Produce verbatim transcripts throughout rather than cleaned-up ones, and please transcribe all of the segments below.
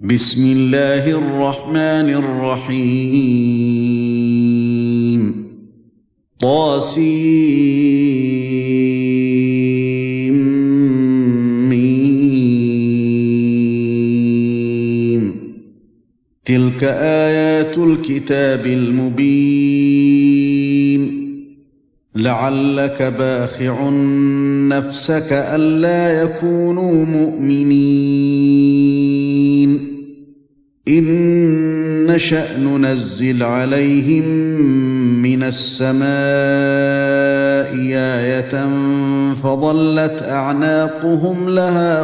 بسم الله الرحمن الرحيم طاسيم ميم تلك آيات الكتاب المبين لعلك باخع نفسك ألا يكونوا مؤمنين إن نشأ ننزل عليهم من السماء آية فظلت أعناقهم لها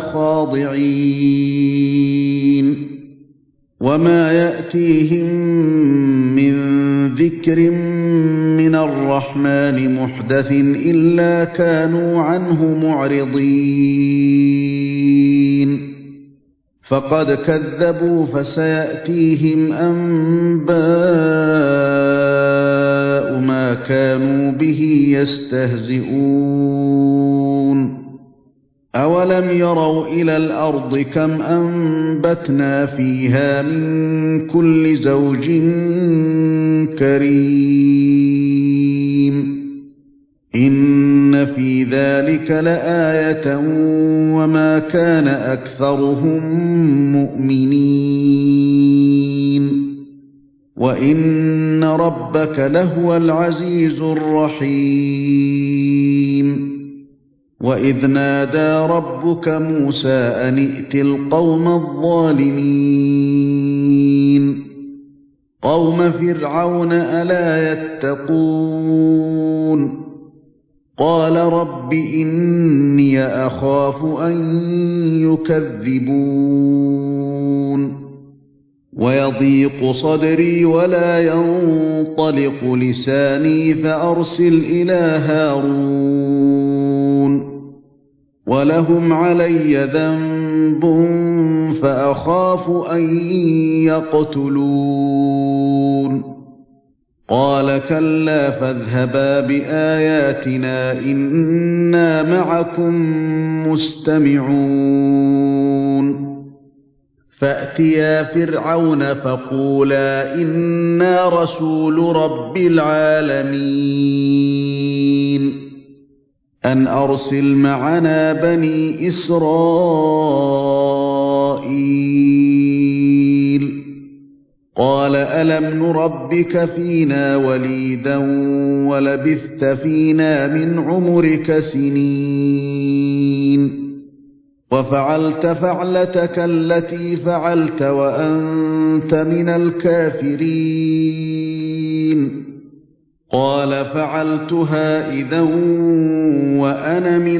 خاضعين وما يأتيهم من ذكر من الرحمن محدث إلا كانوا عنه معرضين فقد كذبوا فسيأتيهم أنباء ما كانوا به يستهزئون أولم يروا إلى الأرض كم أنبتنا فيها من كل زوج كريم إن في ذلك لآية وما كان أكثرهم مؤمنين وإن ربك لهو العزيز الرحيم وإذ نادى ربك موسى أن ائت القوم الظالمين قوم فرعون ألا يتقون قال رب إني أخاف أن يكذبون ويضيق صدري ولا ينطلق لساني فأرسل إلى هارون ولهم علي ذنب فأخاف أن يقتلون قال كلا فاذهبا بآياتنا إنا معكم مستمعون فأتيا فرعون فقولا إنا رسول رب العالمين أن أرسل معنا بني إسرائيل قال ألم نربك فينا وليدا ولبثت فينا من عمرك سنين وفعلت فعلتك التي فعلت وأنت من الكافرين قال فعلتها إذا وأنا من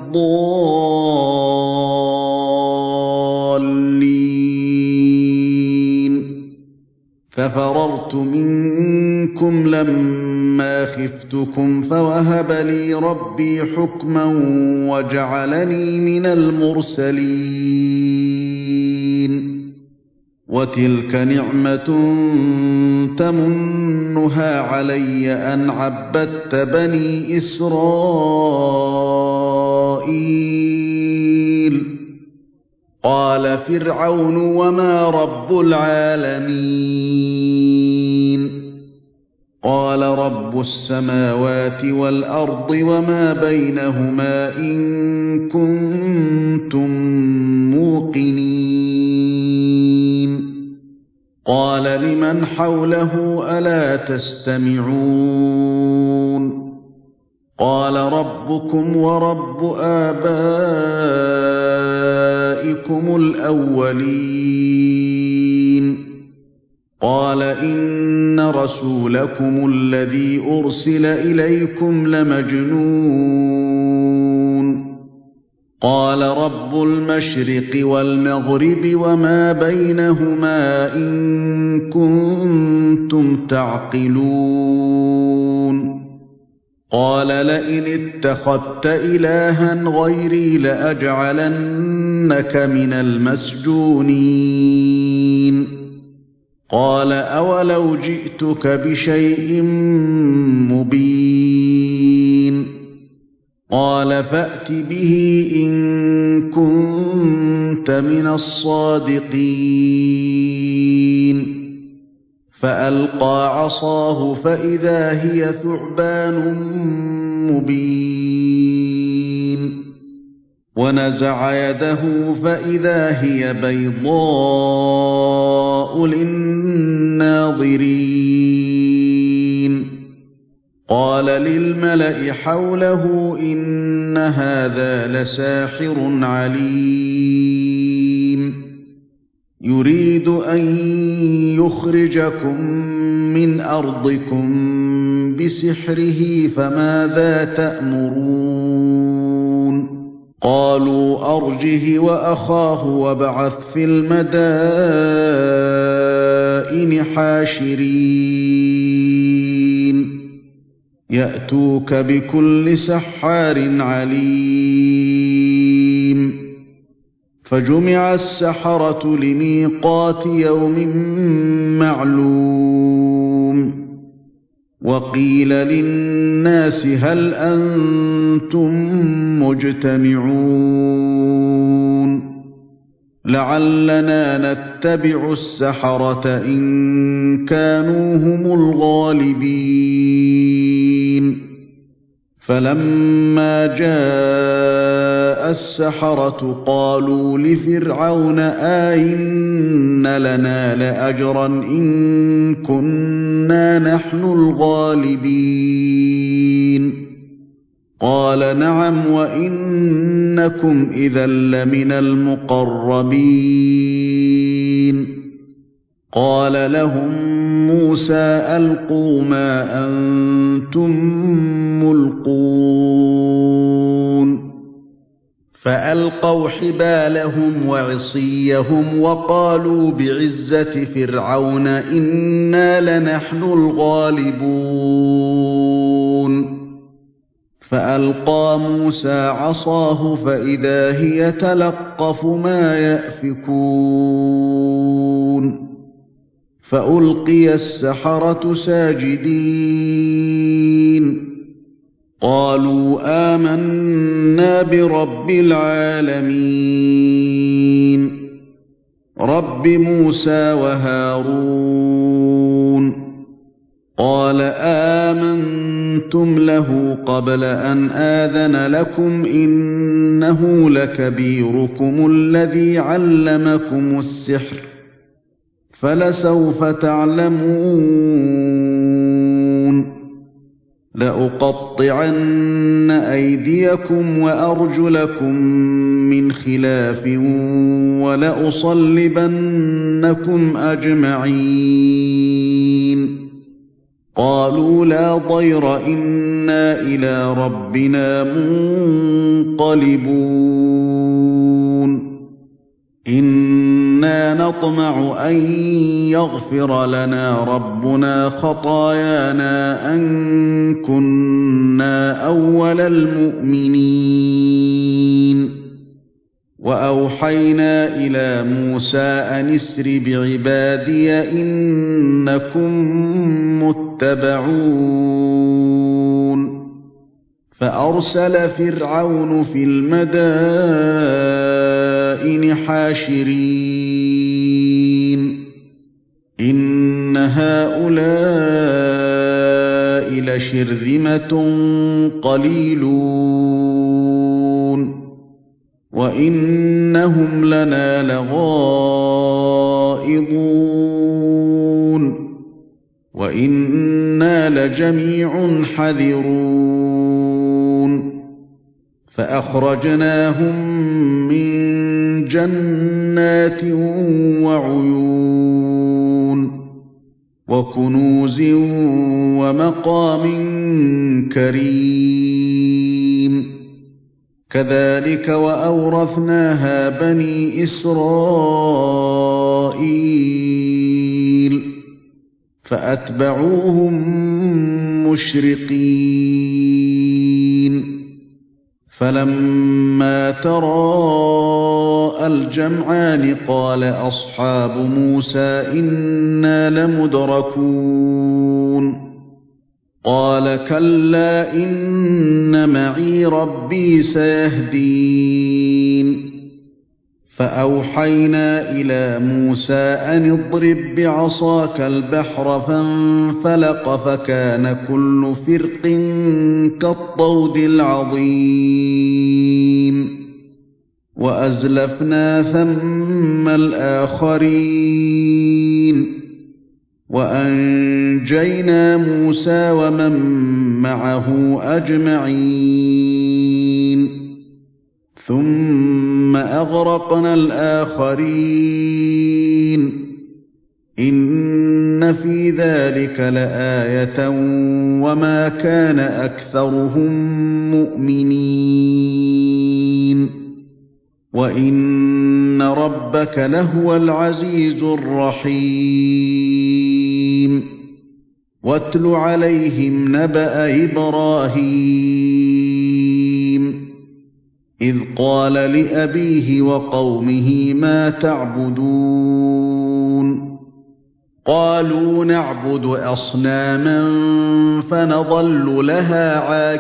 الضالين ففررت منكم لما خفتكم فوهب لي ربي حكما وجعلني من المرسلين وتلك نعمة تمنها علي أن عبدت بني إسرائيل قال فرعون وما رب العالمين قال رب السماوات والأرض وما بينهما إن كنتم موقنين قال لمن حوله ألا تستمعون قال ربكم ورب آبائكم الأولين قال إن رسولكم الذي أرسل إليكم لمجنون قال رب المشرق والمغرب وما بينهما إن كنتم تعقلون قال لئن اتخذت إلها غيري لأجعلنك من المسجونين قال أولو جئتك بشيء مبين قال فأت به إن كنت كنت من الصادقين فألقى عصاه فإذا هي ثعبان مبين ونزع يده فإذا هي بيضاء للناظرين قال للملأ حوله إن هذا لساحر عليم يريد أن يخرجكم من أرضكم بسحره فماذا تأمرون قالوا أرجه وأخاه وابعث في المدائن حاشرين يأتوك بكل سحار عليم فجمع السحرة لميقات يوم معلوم وقيل للناس هل أنتم مجتمعون لعلنا نتبع السحرة إن كانوا هم الغالبين فلما جاء السحرة قالوا لفرعون آئن لنا لأجرا إن كنا نحن الغالبين قال نعم وإنكم إذا لمن المقربين قال لهم موسى ألقوا ما أنتم ملقون فألقوا حبالهم وعصيهم وقالوا بعزة فرعون إنا لنحن الغالبون فألقى موسى عصاه فإذا هي تلقف ما يأفكون فألقي السحرة ساجدين قالوا آمنا برب العالمين رب موسى وهارون قال آمنتم له قبل أن آذن لكم إنه لكبيركم الذي علمكم السحر فلسوف تعلمون لأقطعن أيديكم وأرجلكم من خلاف ولأصلبنكم أجمعين قالوا لا ضير إنا إلى ربنا منقلبون إنا نطمع أن يغفر لنا ربنا خطايانا أن كنا أول المؤمنين وأوحينا إلى موسى أن اسر بعبادي إنكم متبعون فأرسل فرعون في المدائن حاشرين إن هؤلاء لشرذمة قليلون وإنهم لنا لغائظون وإنا لجميع حذرون فأخرجناهم من جنات وعيون وكنوز ومقام كريم كذلك وأورثناها بني إسرائيل فأتبعوهم مشرقين فلما تراءى الجمعان قال أصحاب موسى إنا لمدركون قال كلا إن معي ربي سيهدين فأوحينا إلى موسى أن اضرب بعصاك البحر فانفلق فكان كل فرق كالطود العظيم وأزلفنا ثم الآخرين وأنجينا موسى ومن معه أجمعين ثم أغرقنا الآخرين إن في ذلك لآية وما كان أكثرهم مؤمنين وإن ربك لهو العزيز الرحيم واتل عليهم نبأ إبراهيم إذ قال لأبيه وقومه ما تعبدون قالوا نعبد أصناما فنظل لها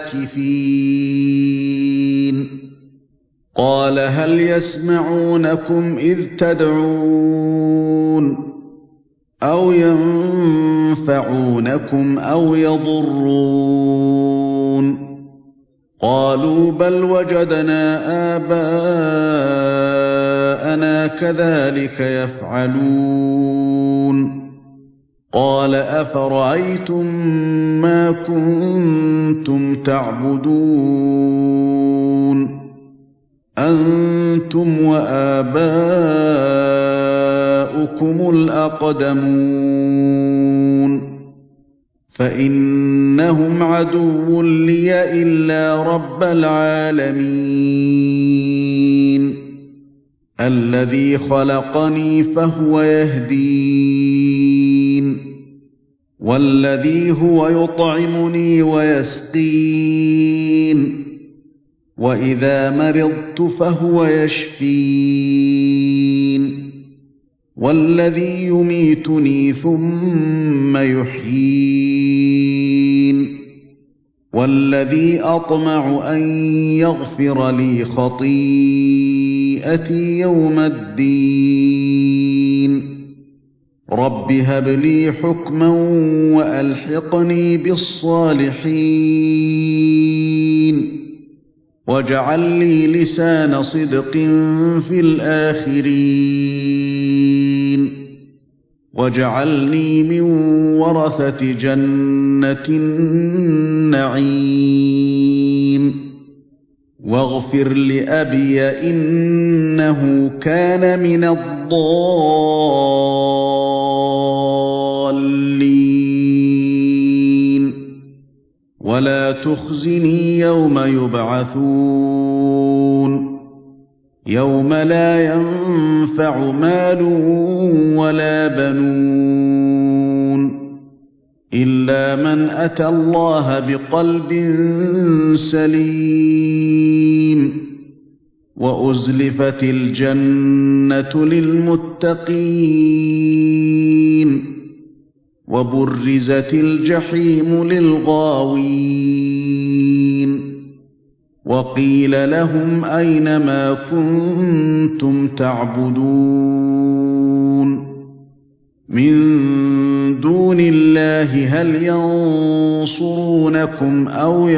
عاكفين قال هل يسمعونكم إذ تدعون أو ينفعونكم أو يضرون قالوا بل وجدنا آباءنا كذلك يفعلون قال أفرأيتم ما كنتم تعبدون أنتم وآباؤكم الأقدمون فإنهم عدو لي إلا رب العالمين الذي خلقني فهو يهدين والذي هو يطعمني ويسقين وإذا مرضت فهو يشفين والذي يميتني ثم يحيين والذي أطمع أن يغفر لي خطيئتي يوم الدين رب هب لي حكما وألحقني بالصالحين واجعل لي لسان صدق في الآخرين واجعلني من ورثة جنة النعيم واغفر لأبي إنه كان من الضالين ولا تخزني يوم يبعثون يوم لا ينفع مال ولا بنون إلا من أتى الله بقلب سليم وأزلفت الجنة للمتقين وبرزت الجحيم للغاوين وقيل لهم أين ما كنتم تعبدون من دون الله هل ينصرونكم أو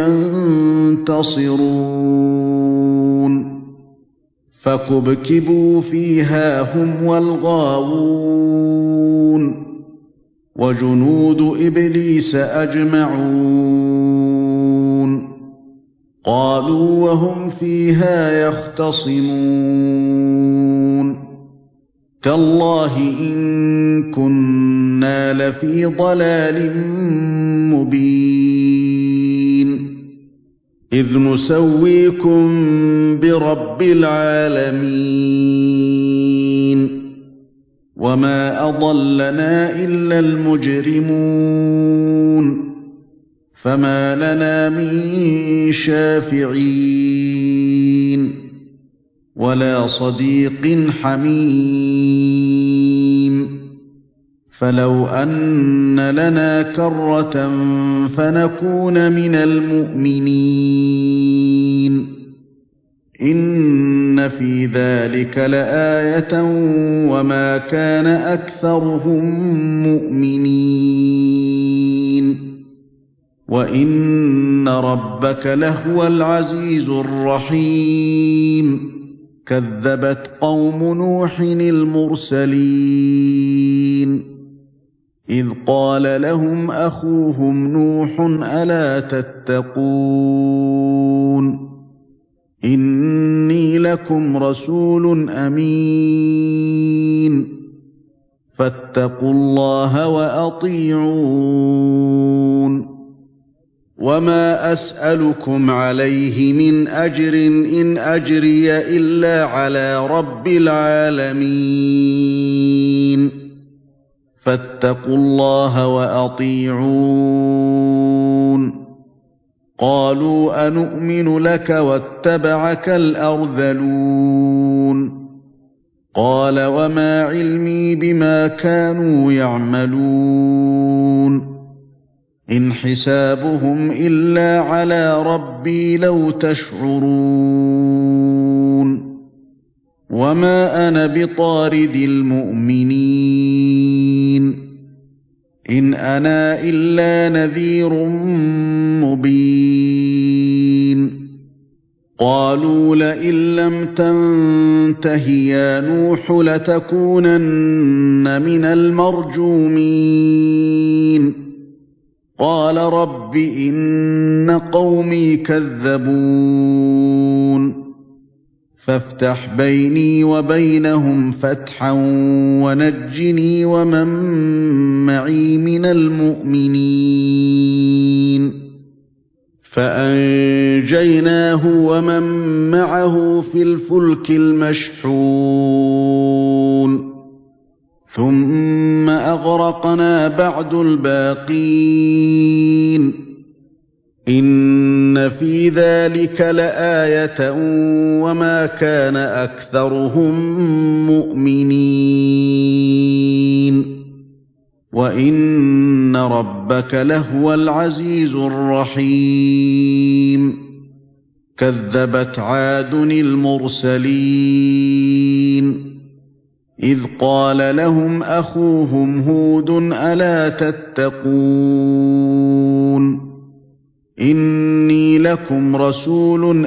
ينتصرون فكبكبوا فيها هم والغاوون وجنود إبليس أجمعون قالوا وهم فيها يختصمون تالله إن كنا لفي ضلال مبين إذ نسويكم برب العالمين وما أضلنا إلا المجرمون فما لنا من شافعين ولا صديق حميم فلو أن لنا كرة فنكون من المؤمنين إن إن في ذلك لآية وما كان أكثرهم مؤمنين وإن ربك لهو العزيز الرحيم كذبت قوم نوح المرسلين إذ قال لهم أخوهم نوح ألا تتقون إني لكم رسول أمين فاتقوا الله وأطيعون وما أسألكم عليه من أجر إن أجري إلا على رب العالمين فاتقوا الله وأطيعون قالوا أنؤمن لك واتبعك الأرذلون قال وما علمي بما كانوا يعملون إن حسابهم إلا على ربي لو تشعرون وما أنا بطارد المؤمنين إن أنا إلا نذير مبين قالوا لئن لم تنته يا نوح لتكونن من المرجومين قال رب إن قومي كذبون فافتح بيني وبينهم فتحا ونجني ومن معي من المؤمنين فأنجيناه ومن معه في الفلك المشحون ثم أغرقنا بعد الباقين إن في ذلك لآية وما كان أكثرهم مؤمنين وإن ربك لهو العزيز الرحيم كذبت عاد المرسلين إذ قال لهم أخوهم هود ألا تتقون إني لكم رسول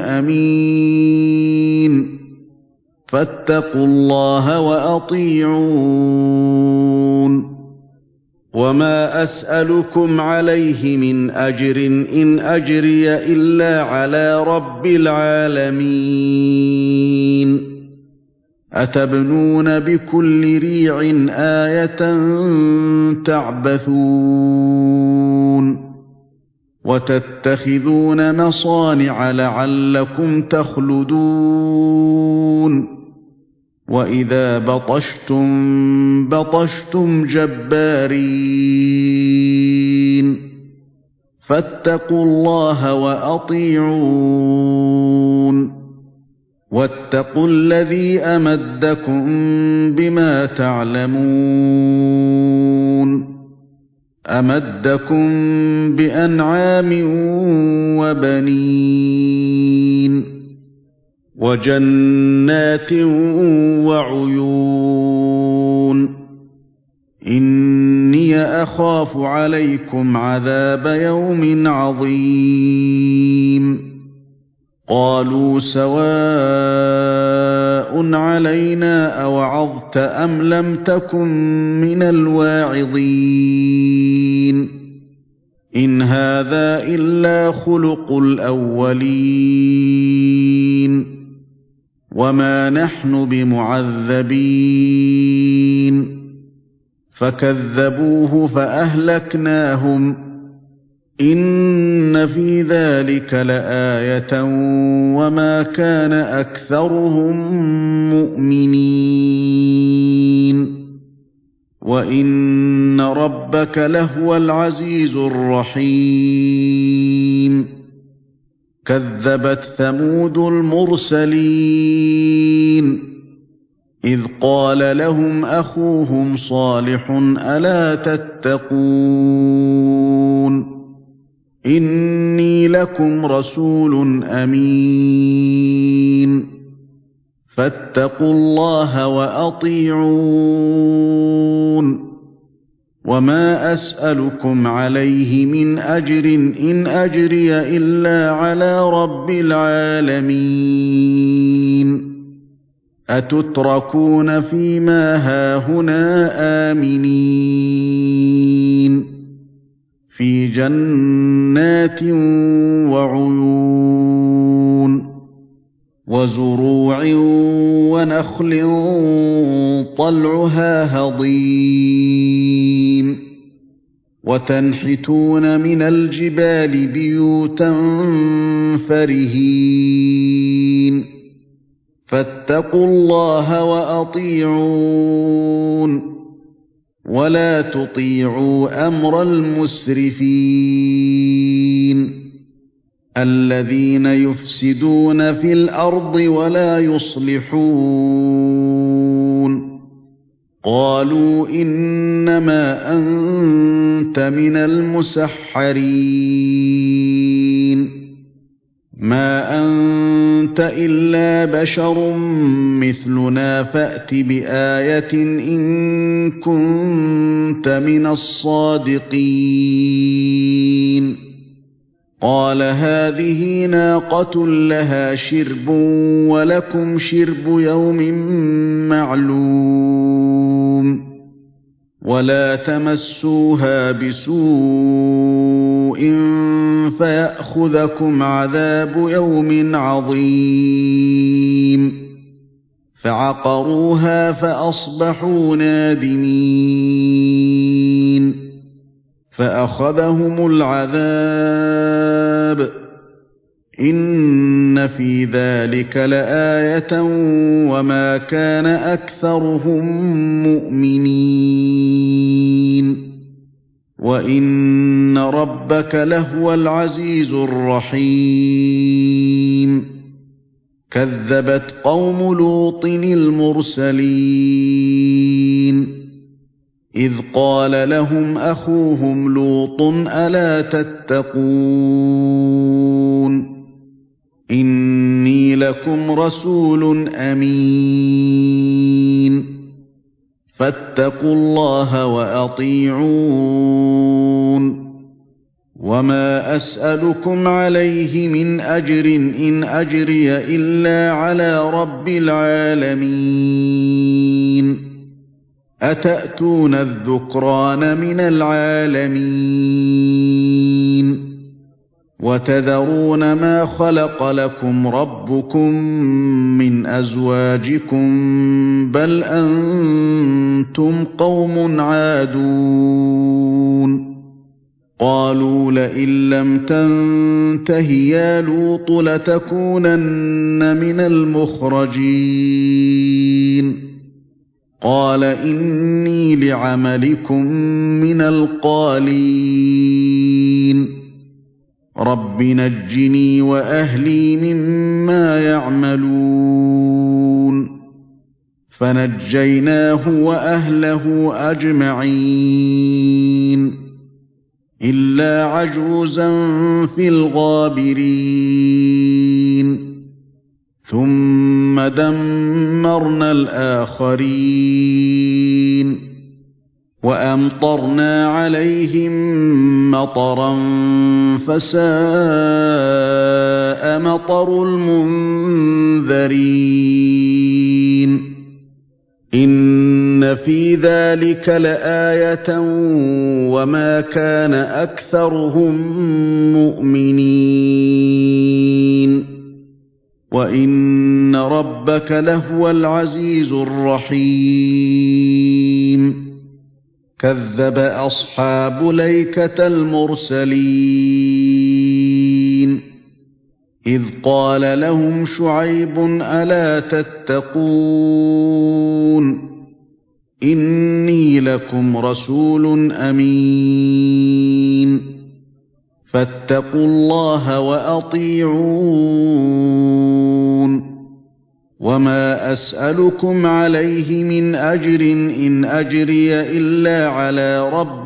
أمين فاتقوا الله وأطيعون وما أسألكم عليه من أجر إن أجري إلا على رب العالمين أتبنون بكل ريع آية تعبثون وتتخذون مصانع لعلكم تخلدون وإذا بطشتم بطشتم جبارين فاتقوا الله وأطيعون واتقوا الذي أمدكم بما تعلمون أمدكم بأنعام وبنين وجنات وعيون إني أخاف عليكم عذاب يوم عظيم قالوا سواء علينا أوعظت أم لم تكن من الواعظين إن هذا إلا خلق الأولين وما نحن بمعذبين فكذبوه فأهلكناهم إن في ذلك لآية وما كان أكثرهم مؤمنين وإن ربك لهو العزيز الرحيم كذبت ثمود المرسلين إذ قال لهم أخوهم صالح ألا تتقون إني لكم رسول أمين فاتقوا الله وأطيعون وما أسألكم عليه من أجر إن أجري إلا على رب العالمين أتتركون فيما هاهنا آمنين في جنات وعيون وزروع ونخل طلعها هضيم وتنحتون من الجبال بيوتا فرهين فاتقوا الله وأطيعون ولا تطيعوا أمر المسرفين الذين يفسدون في الأرض ولا يصلحون قالوا إنما أنت من المسحرين ما أنت إلا بشر مثلنا فأت بآية إن كنت من الصادقين قال هذه ناقة لها شرب ولكم شرب يوم معلوم ولا تمسوها بسوء فيأخذكم عذاب يوم عظيم فعقروها فأصبحوا نادمين فأخذهم العذاب إن في ذلك لآية وما كان أكثرهم مؤمنين وإن ربك لهو العزيز الرحيم كذبت قوم لوط المرسلين إذ قال لهم أخوهم لوط ألا تتقون إني لكم رسول أمين فاتقوا الله وأطيعون وما أسألكم عليه من أجر إن أجري إلا على رب العالمين أتأتون الذكران من العالمين وتذرون ما خلق لكم ربكم من أزواجكم بل أنتم قوم عادون قالوا لئن لم تنته يا لوط لتكونن من المخرجين قال إني لعملكم من القالين رب نجني وأهلي مما يعملون فنجيناه وأهله أجمعين إلا عجوزا في الغابرين ثم دمرنا الآخرين وأمطرنا عليهم مطرا فساء مطر المنذرين إن في ذلك لآية وما كان أكثرهم مؤمنين وإن ربك لهو العزيز الرحيم كذب أصحاب ليكة المرسلين إذ قال لهم شعيب ألا تتقون إني لكم رسول أمين فاتقوا الله وأطيعون وما أسألكم عليه من أجر إن أجري إلا على رب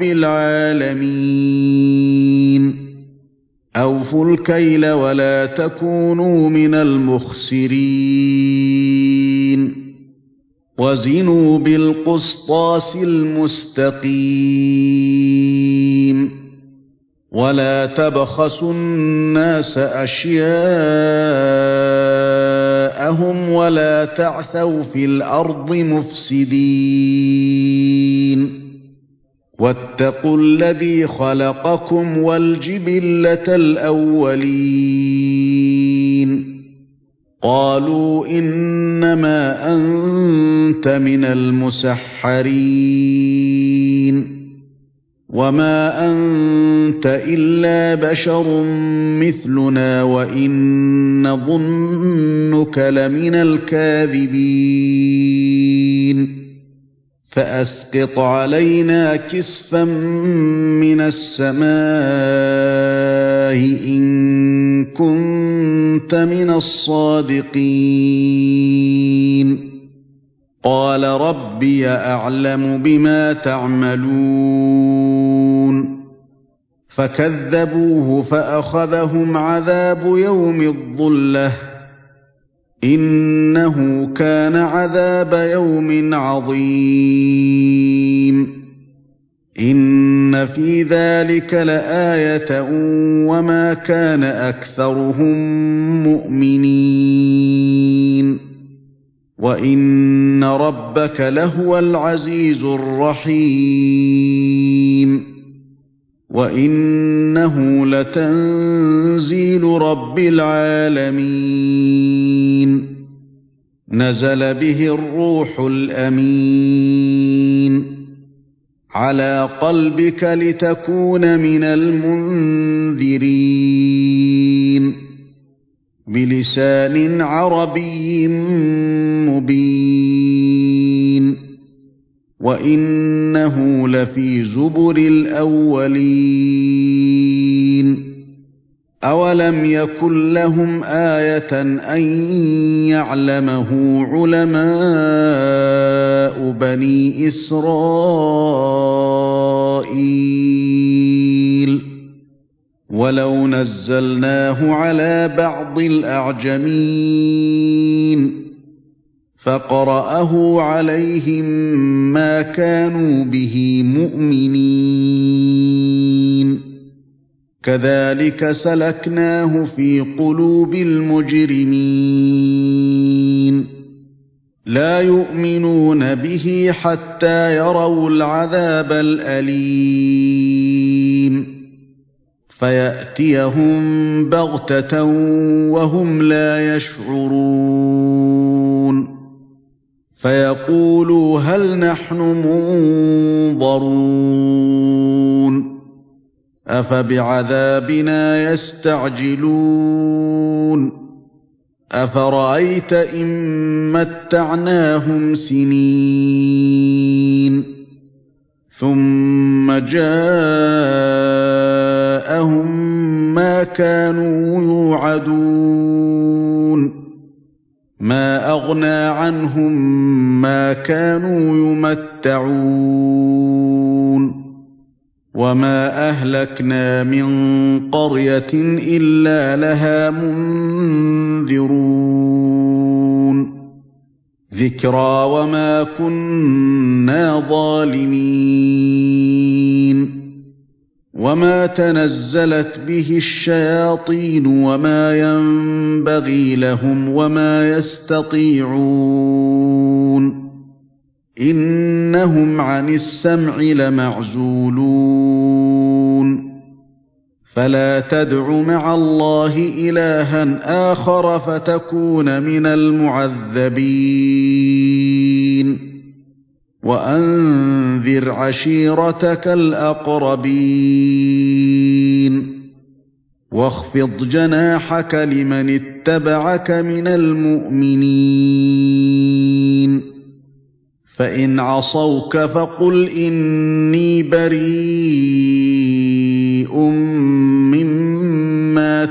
العالمين أوفوا الكيل ولا تكونوا من المخسرين وزنوا بالقسطاس المستقيم ولا تبخسوا الناس أشياءهم ولا تعثوا في الأرض مفسدين واتقوا الذي خلقكم والجبلة الأولين قالوا إنما أنت من المسحرين وما أنت إلا بشر مثلنا وإن نظنك لمن الكاذبين فأسقط علينا كسفا من السماء إن كنت من الصادقين قال ربي أعلم بما تعملون فكذبوه فأخذهم عذاب يوم الظلة إنه كان عذاب يوم عظيم إن في ذلك لآية وما كان أكثرهم مؤمنين وإن ربك لهو العزيز الرحيم وإنه لتنزيل رب العالمين نزل به الروح الأمين على قلبك لتكون من المنذرين بلسان عربي مبين وإنه لفي زبر الأولين أولم يكن لهم آية أن يعلمه علماء بني إسرائيل ولو نزلناه على بعض الأعجمين فقرأه عليهم ما كانوا به مؤمنين كذلك سلكناه في قلوب المجرمين لا يؤمنون به حتى يروا العذاب الأليم فيأتيهم بغتة وهم لا يشعرون فيقولوا هل نحن منظرون أفبعذابنا يستعجلون أفرأيت إن متعناهم سنين ثم جاءهم ما كانوا يوعدون ما أغنى عنهم ما كانوا يمتعون وما أهلكنا من قرية إلا لها منذرون ذكرى وما كنا ظالمين وما تنزلت به الشياطين وما ينبغي لهم وما يستطيعون إنهم عن السمع لمعزولون فلا تدع مع الله إلها آخر فتكون من المعذبين وأنذر عشيرتك الأقربين واخفض جناحك لمن اتبعك من المؤمنين فإن عصوك فقل إني بريء مما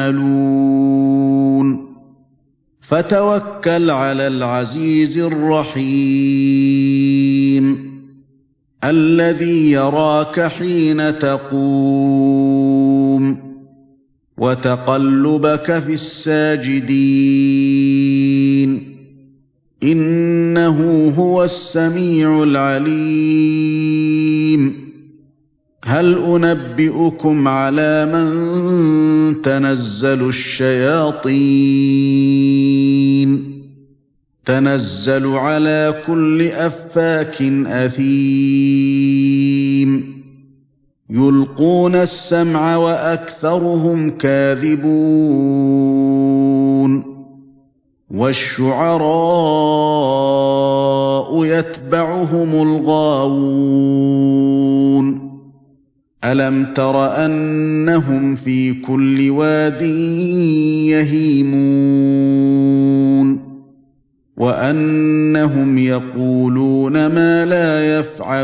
تعملون فتوكل على العزيز الرحيم الذي يراك حين تقوم وتقلبك في الساجدين إنه هو السميع العليم هل أنبئكم على من تنزل الشياطين تنزل على كل أفاك أثيم يلقون السمع وأكثرهم كاذبون والشعراء يتبعهم الغاوون ألم تر أنهم في كل واد يهيمون وأنهم يقولون ما لا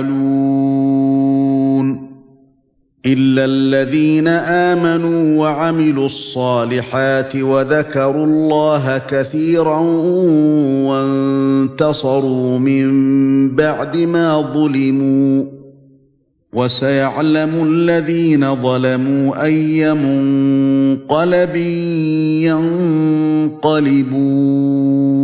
يفعلون إلا الذين آمنوا وعملوا الصالحات وذكروا الله كثيرا وانتصروا من بعد ما ظلموا وسيعلم الذين ظلموا أي منقلب ينقلبون